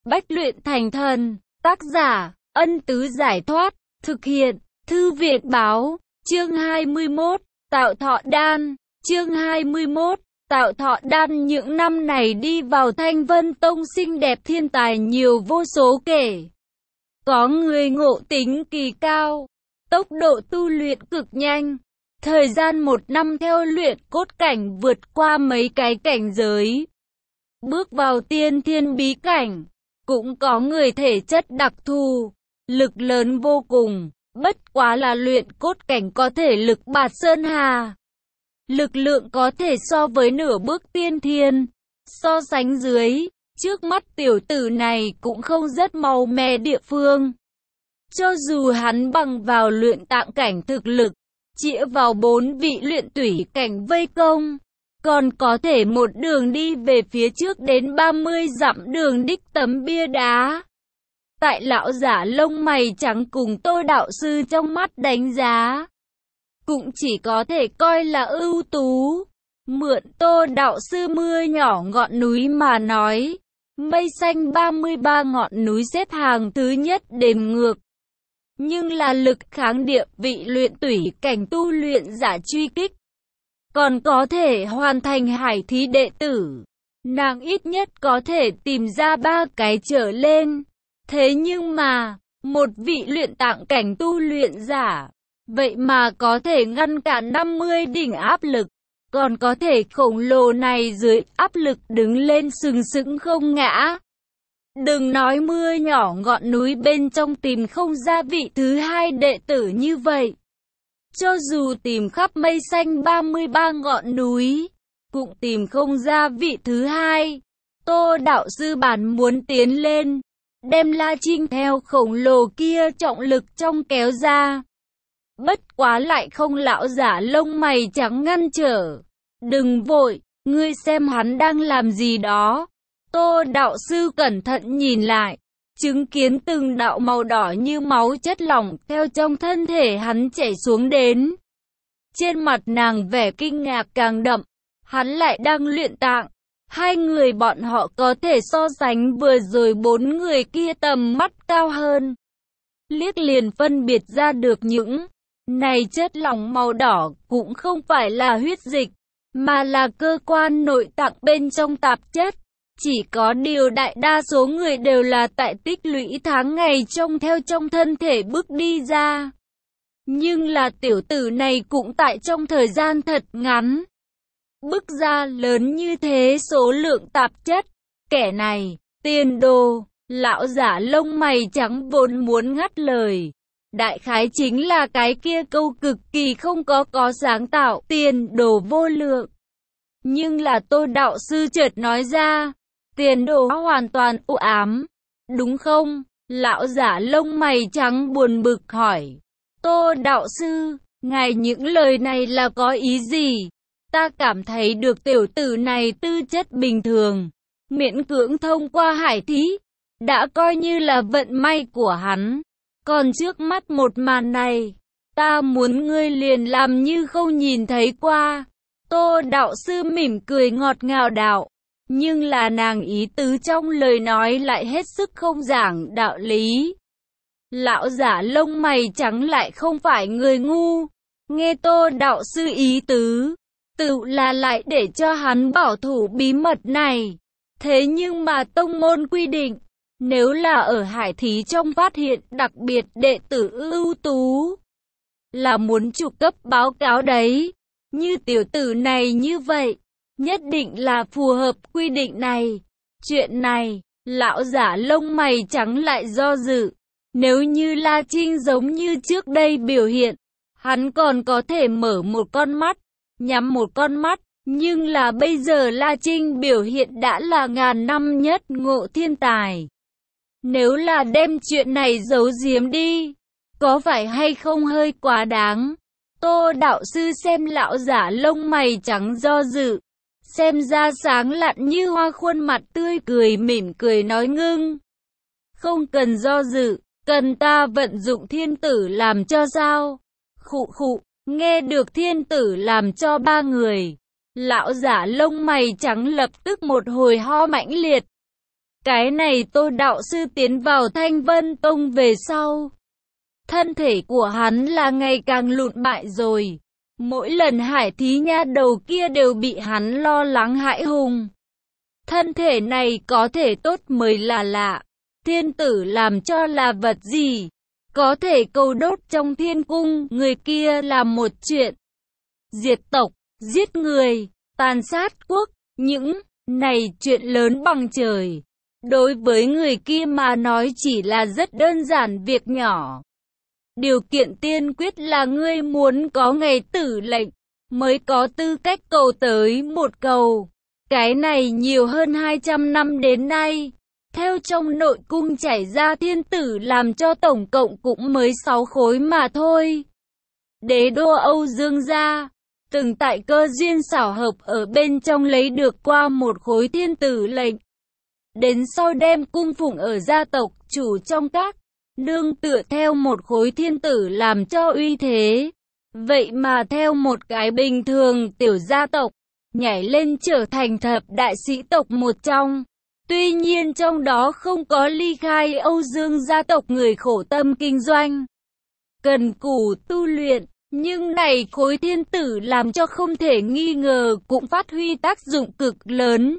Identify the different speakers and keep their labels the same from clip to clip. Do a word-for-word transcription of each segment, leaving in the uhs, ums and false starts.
Speaker 1: bách luyện thành thần. Tác giả, Ân Tứ Giải Thoát. Thực hiện, Thư Viện Báo. Chương hai mươi mốt, Tạo Thọ Đan. Chương hai mươi mốt, Tạo Thọ Đan. Những năm này đi vào Thanh Vân Tông xinh đẹp thiên tài nhiều vô số kể. Có người ngộ tính kỳ cao, tốc độ tu luyện cực nhanh. Thời gian một năm theo luyện cốt cảnh vượt qua mấy cái cảnh giới, bước vào tiên thiên bí cảnh. Cũng có người thể chất đặc thù, lực lớn vô cùng, bất quá là luyện cốt cảnh có thể lực bạt sơn hà. Lực lượng có thể so với nửa bước tiên thiên. So sánh dưới, trước mắt tiểu tử này cũng không rất màu mè địa phương. Cho dù hắn bằng vào luyện tạng cảnh thực lực, chĩa vào bốn vị luyện tủy cảnh vây công, còn có thể một đường đi về phía trước đến ba mươi dặm đường đích tấm bia đá. Tại lão giả lông mày trắng cùng Tô đạo sư trong mắt đánh giá, cũng chỉ có thể coi là ưu tú. Mượn Tô đạo sư mưa nhỏ ngọn núi mà nói, mây xanh ba mươi ba ngọn núi xếp hàng thứ nhất đếm ngược. Nhưng là lực kháng địa vị luyện tủy cảnh tu luyện giả truy kích, còn có thể hoàn thành hải thí đệ tử. Nàng ít nhất có thể tìm ra ba cái trở lên. Thế nhưng mà, một vị luyện tạng cảnh tu luyện giả, vậy mà có thể ngăn cản năm mươi đỉnh áp lực, còn có thể khổng lồ này dưới áp lực đứng lên sừng sững không ngã. Đừng nói mưa nhỏ ngọn núi bên trong tìm không ra vị thứ hai đệ tử như vậy. Cho dù tìm khắp mây xanh ba mươi ba ngọn núi, cũng tìm không ra vị thứ hai. Tô đạo sư bản muốn tiến lên, đem La Trinh theo khổng lồ kia trọng lực trong kéo ra. Bất quá lại không lão giả lông mày trắng ngăn trở. Đừng vội, ngươi xem hắn đang làm gì đó. Tô đạo sư cẩn thận nhìn lại, chứng kiến từng đạo màu đỏ như máu chất lỏng theo trong thân thể hắn chảy xuống đến. Trên mặt nàng vẻ kinh ngạc càng đậm, hắn lại đang luyện tạng. Hai người bọn họ có thể so sánh vừa rồi bốn người kia tầm mắt cao hơn. Liếc liền phân biệt ra được những này chất lỏng màu đỏ cũng không phải là huyết dịch, mà là cơ quan nội tạng bên trong tạp chất. Chỉ có điều đại đa số người đều là tại tích lũy tháng ngày trông theo trong thân thể bước đi ra. Nhưng là tiểu tử này cũng tại trong thời gian thật ngắn, bước ra lớn như thế số lượng tạp chất. Kẻ này, tiền đồ, lão giả lông mày trắng vốn muốn ngắt lời. Đại khái chính là cái kia câu cực kỳ không có có sáng tạo, tiền đồ vô lượng. Nhưng là Tô đạo sư chợt nói ra, tiền đồ hoàn toàn u ám, đúng không? Lão giả lông mày trắng buồn bực hỏi. Tô đạo sư, ngài những lời này là có ý gì? Ta cảm thấy được tiểu tử này tư chất bình thường, miễn cưỡng thông qua hải thí, đã coi như là vận may của hắn. Còn trước mắt một màn này, ta muốn ngươi liền làm như không nhìn thấy qua. Tô đạo sư mỉm cười ngọt ngào đạo, nhưng là nàng ý tứ trong lời nói lại hết sức không giảng đạo lý. Lão giả lông mày trắng lại không phải người ngu, nghe Tô đạo sư ý tứ, tự là lại để cho hắn bảo thủ bí mật này. Thế nhưng mà tông môn quy định, nếu là ở hải thí trong phát hiện đặc biệt đệ tử ưu tú, là muốn trục cấp báo cáo đấy. Như tiểu tử này như vậy, nhất định là phù hợp quy định này. Chuyện này, lão giả lông mày trắng lại do dự. Nếu như La Trinh giống như trước đây biểu hiện, hắn còn có thể mở một con mắt, nhắm một con mắt. Nhưng là bây giờ La Trinh biểu hiện đã là ngàn năm nhất ngộ thiên tài. Nếu là đem chuyện này giấu giếm đi, có phải hay không hơi quá đáng? Tô đạo sư xem lão giả lông mày trắng do dự, xem ra sáng lạn như hoa, khuôn mặt tươi cười mỉm cười nói ngưng. Không cần do dự, cần ta vận dụng thiên tử làm cho sao? Khụ khụ, nghe được thiên tử làm cho ba người, lão giả lông mày trắng lập tức một hồi ho mãnh liệt. Cái này Tô đạo sư tiến vào Thanh Vân Tông về sau, thân thể của hắn là ngày càng lụn bại rồi. Mỗi lần Hải Thí nha đầu kia đều bị hắn lo lắng hãi hùng. Thân thể này có thể tốt mới là lạ. Thiên tử làm cho là vật gì? Có thể câu đốt trong thiên cung, người kia là một chuyện. Diệt tộc, giết người, tàn sát quốc, những này chuyện lớn bằng trời. Đối với người kia mà nói chỉ là rất đơn giản việc nhỏ. Điều kiện tiên quyết là ngươi muốn có ngày tử lệnh, mới có tư cách cầu tới một cầu. Cái này nhiều hơn hai trăm năm đến nay, theo trong nội cung chảy ra thiên tử làm cho tổng cộng cũng mới sáu khối mà thôi. Đế đô Âu Dương gia, từng tại cơ duyên xảo hợp ở bên trong lấy được qua một khối thiên tử lệnh. Đến sau đem cung phụng ở gia tộc chủ trong các, nương tựa theo một khối thiên tử làm cho uy thế. Vậy mà theo một cái bình thường tiểu gia tộc, nhảy lên trở thành thập đại sĩ tộc một trong. Tuy nhiên trong đó không có ly khai Âu Dương gia tộc người khổ tâm kinh doanh, cần cù tu luyện, nhưng này khối thiên tử làm cho không thể nghi ngờ cũng phát huy tác dụng cực lớn.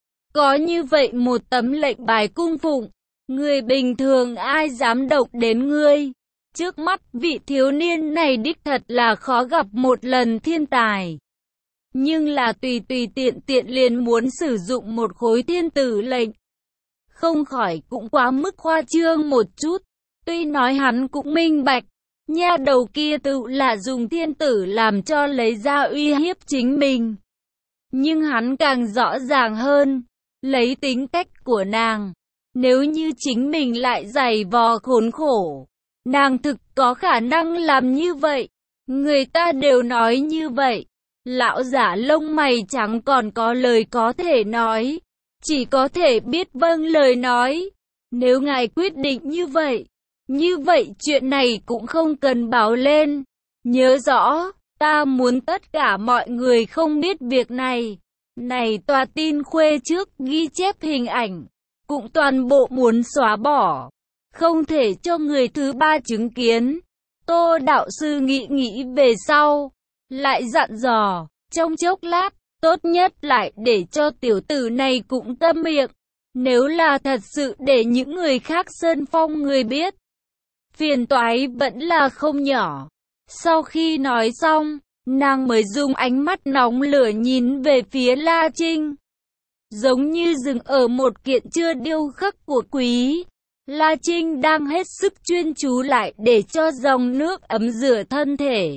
Speaker 1: Có như vậy một tấm lệnh bài cung phụng, người bình thường ai dám động đến ngươi. Trước mắt vị thiếu niên này đích thật là khó gặp một lần thiên tài. Nhưng là tùy tùy tiện tiện liền muốn sử dụng một khối thiên tử lệnh. Không khỏi cũng quá mức khoa trương một chút. Tuy nói hắn cũng minh bạch, nha đầu kia tự là dùng thiên tử làm cho lấy ra uy hiếp chính mình. Nhưng hắn càng rõ ràng hơn, lấy tính cách của nàng, nếu như chính mình lại giày vò khốn khổ, nàng thực có khả năng làm như vậy. Người ta đều nói như vậy. Lão giả lông mày trắng còn có lời có thể nói, chỉ có thể biết vâng lời nói. Nếu ngài quyết định như vậy, như vậy chuyện này cũng không cần báo lên. Nhớ rõ, ta muốn tất cả mọi người không biết việc này. Này tòa tin khuê trước ghi chép hình ảnh, cũng toàn bộ muốn xóa bỏ, không thể cho người thứ ba chứng kiến. Tô đạo sư nghĩ nghĩ về sau, lại dặn dò, trong chốc lát, tốt nhất lại để cho tiểu tử này cũng câm miệng. Nếu là thật sự để những người khác sơn phong người biết, phiền toái vẫn là không nhỏ. Sau khi nói xong, nàng mới dùng ánh mắt nóng lửa nhìn về phía La Trinh, giống như dừng ở một kiện chưa điêu khắc của quý. La Trinh đang hết sức chuyên chú lại để cho dòng nước ấm rửa thân thể.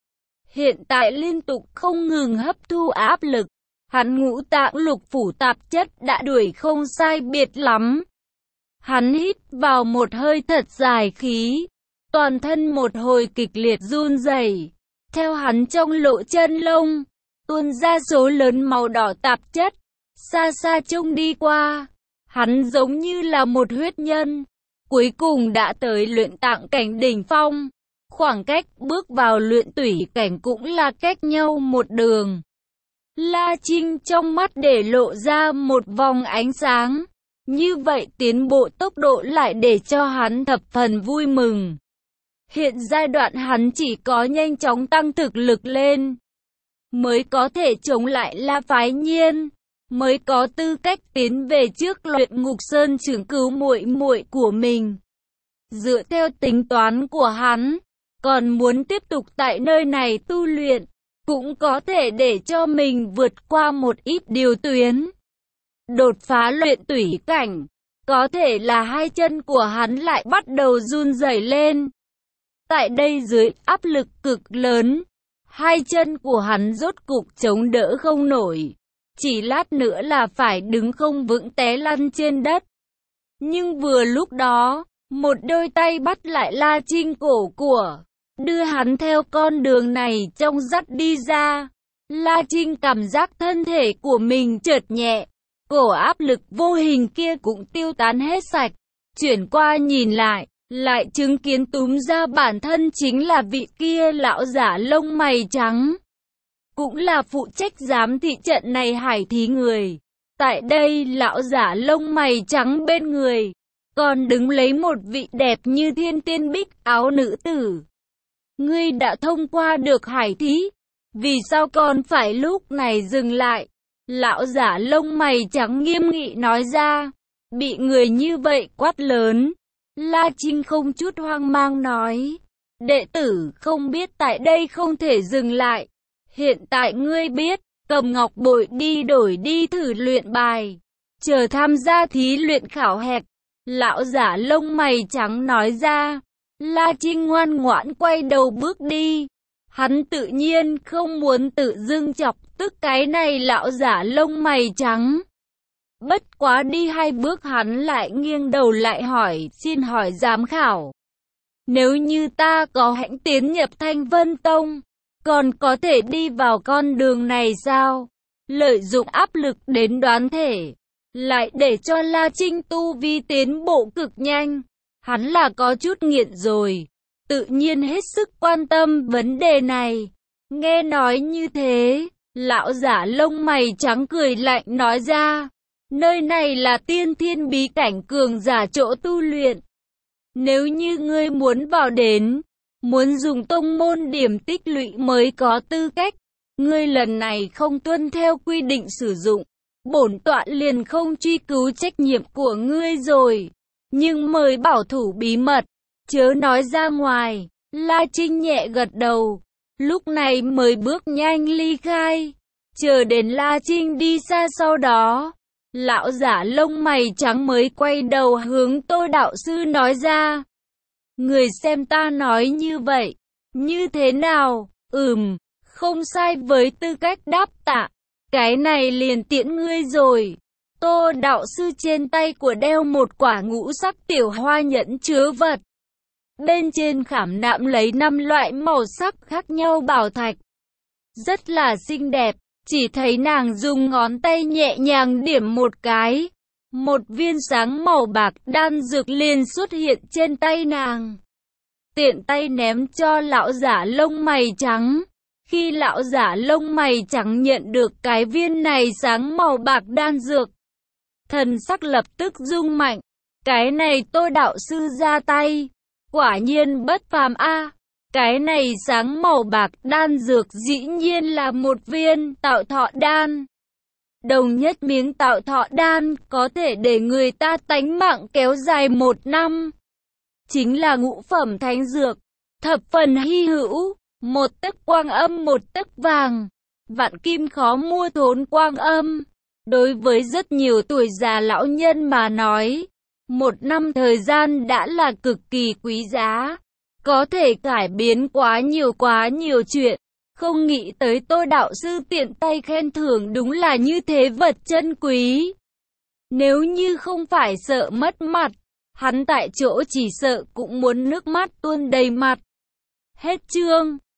Speaker 1: Hiện tại liên tục không ngừng hấp thu áp lực, hắn ngũ tạng lục phủ tạp chất đã đuổi không sai biệt lắm. Hắn hít vào một hơi thật dài khí, toàn thân một hồi kịch liệt run rẩy. Theo hắn trong lỗ chân lông, tuôn ra số lớn màu đỏ tạp chất, xa xa trông đi qua. Hắn giống như là một huyết nhân, cuối cùng đã tới luyện tạng cảnh đỉnh phong. Khoảng cách bước vào luyện tủy cảnh cũng là cách nhau một đường. La Trinh trong mắt để lộ ra một vòng ánh sáng. Như vậy tiến bộ tốc độ lại để cho hắn thập phần vui mừng. Hiện giai đoạn hắn chỉ có nhanh chóng tăng thực lực lên, mới có thể chống lại La Phái Nhiên, mới có tư cách tiến về trước Luyện Ngục Sơn trưởng cứu muội muội của mình. Dựa theo tính toán của hắn, còn muốn tiếp tục tại nơi này tu luyện, cũng có thể để cho mình vượt qua một ít điều tuyến. Đột phá luyện tủy cảnh, có thể là hai chân của hắn lại bắt đầu run rẩy lên. Tại đây dưới áp lực cực lớn, hai chân của hắn rốt cục chống đỡ không nổi. Chỉ lát nữa là phải đứng không vững té lăn trên đất. Nhưng vừa lúc đó, một đôi tay bắt lại La Trinh cổ của, đưa hắn theo con đường này trong dắt đi ra. La Trinh cảm giác thân thể của mình chợt nhẹ, cổ áp lực vô hình kia cũng tiêu tán hết sạch. Chuyển qua nhìn lại, lại chứng kiến túm ra bản thân chính là vị kia lão giả lông mày trắng, cũng là phụ trách giám thị trận này Hải Thí người. Tại đây lão giả lông mày trắng bên người, còn đứng lấy một vị đẹp như thiên tiên bích áo nữ tử. Ngươi đã thông qua được hải thí, vì sao còn phải lúc này dừng lại? Lão giả lông mày trắng nghiêm nghị nói ra. Bị người như vậy quát lớn, La Trinh không chút hoang mang nói. Đệ tử không biết tại đây không thể dừng lại. Hiện tại ngươi biết, cầm ngọc bội đi đổi đi thử luyện bài, chờ tham gia thí luyện khảo hạch. Lão giả lông mày trắng nói ra. La Trinh ngoan ngoãn quay đầu bước đi. Hắn tự nhiên không muốn tự dưng chọc tức cái này lão giả lông mày trắng. Bất quá đi hai bước hắn lại nghiêng đầu lại hỏi, xin hỏi giám khảo. Nếu như ta có hãnh tiến nhập Thanh Vân Tông, còn có thể đi vào con đường này sao? Lợi dụng áp lực đến đoán thể, lại để cho La Trinh tu vi tiến bộ cực nhanh. Hắn là có chút nghiện rồi, tự nhiên hết sức quan tâm vấn đề này. Nghe nói như thế, lão giả lông mày trắng cười lạnh nói ra. Nơi này là tiên thiên bí cảnh cường giả chỗ tu luyện. Nếu như ngươi muốn vào đến, muốn dùng tông môn điểm tích lũy mới có tư cách, ngươi lần này không tuân theo quy định sử dụng, bổn tọa liền không truy cứu trách nhiệm của ngươi rồi. Nhưng mời bảo thủ bí mật, chớ nói ra ngoài. La Trinh nhẹ gật đầu, lúc này mới bước nhanh ly khai. Chờ đến La Trinh đi xa sau đó, lão giả lông mày trắng mới quay đầu hướng Tô đạo sư nói ra. Người xem ta nói như vậy, như thế nào? Ừm, không sai, với tư cách đáp tạ, cái này liền tiễn ngươi rồi. Tô đạo sư trên tay của đeo một quả ngũ sắc tiểu hoa nhẫn chứa vật. Bên trên khảm nạm lấy năm loại màu sắc khác nhau bảo thạch. Rất là xinh đẹp, chỉ thấy nàng dùng ngón tay nhẹ nhàng điểm một cái. Một viên sáng màu bạc đan dược liền xuất hiện trên tay nàng. Tiện tay ném cho lão giả lông mày trắng. Khi lão giả lông mày trắng nhận được cái viên này sáng màu bạc đan dược, thần sắc lập tức rung mạnh. Cái này Tô đạo sư ra tay, quả nhiên bất phàm a. Cái này sáng màu bạc đan dược dĩ nhiên là một viên tạo thọ đan. Đồng nhất miếng tạo thọ đan có thể để người ta tánh mạng kéo dài một năm. Chính là ngũ phẩm thánh dược, thập phần hy hữu. Một tấc quang âm một tấc vàng, vạn kim khó mua thốn quang âm. Đối với rất nhiều tuổi già lão nhân mà nói, một năm thời gian đã là cực kỳ quý giá, có thể cải biến quá nhiều quá nhiều chuyện. Không nghĩ tới Tô đạo sư tiện tay khen thưởng đúng là như thế vật chân quý. Nếu như không phải sợ mất mặt, hắn tại chỗ chỉ sợ cũng muốn nước mắt tuôn đầy mặt. Hết chương.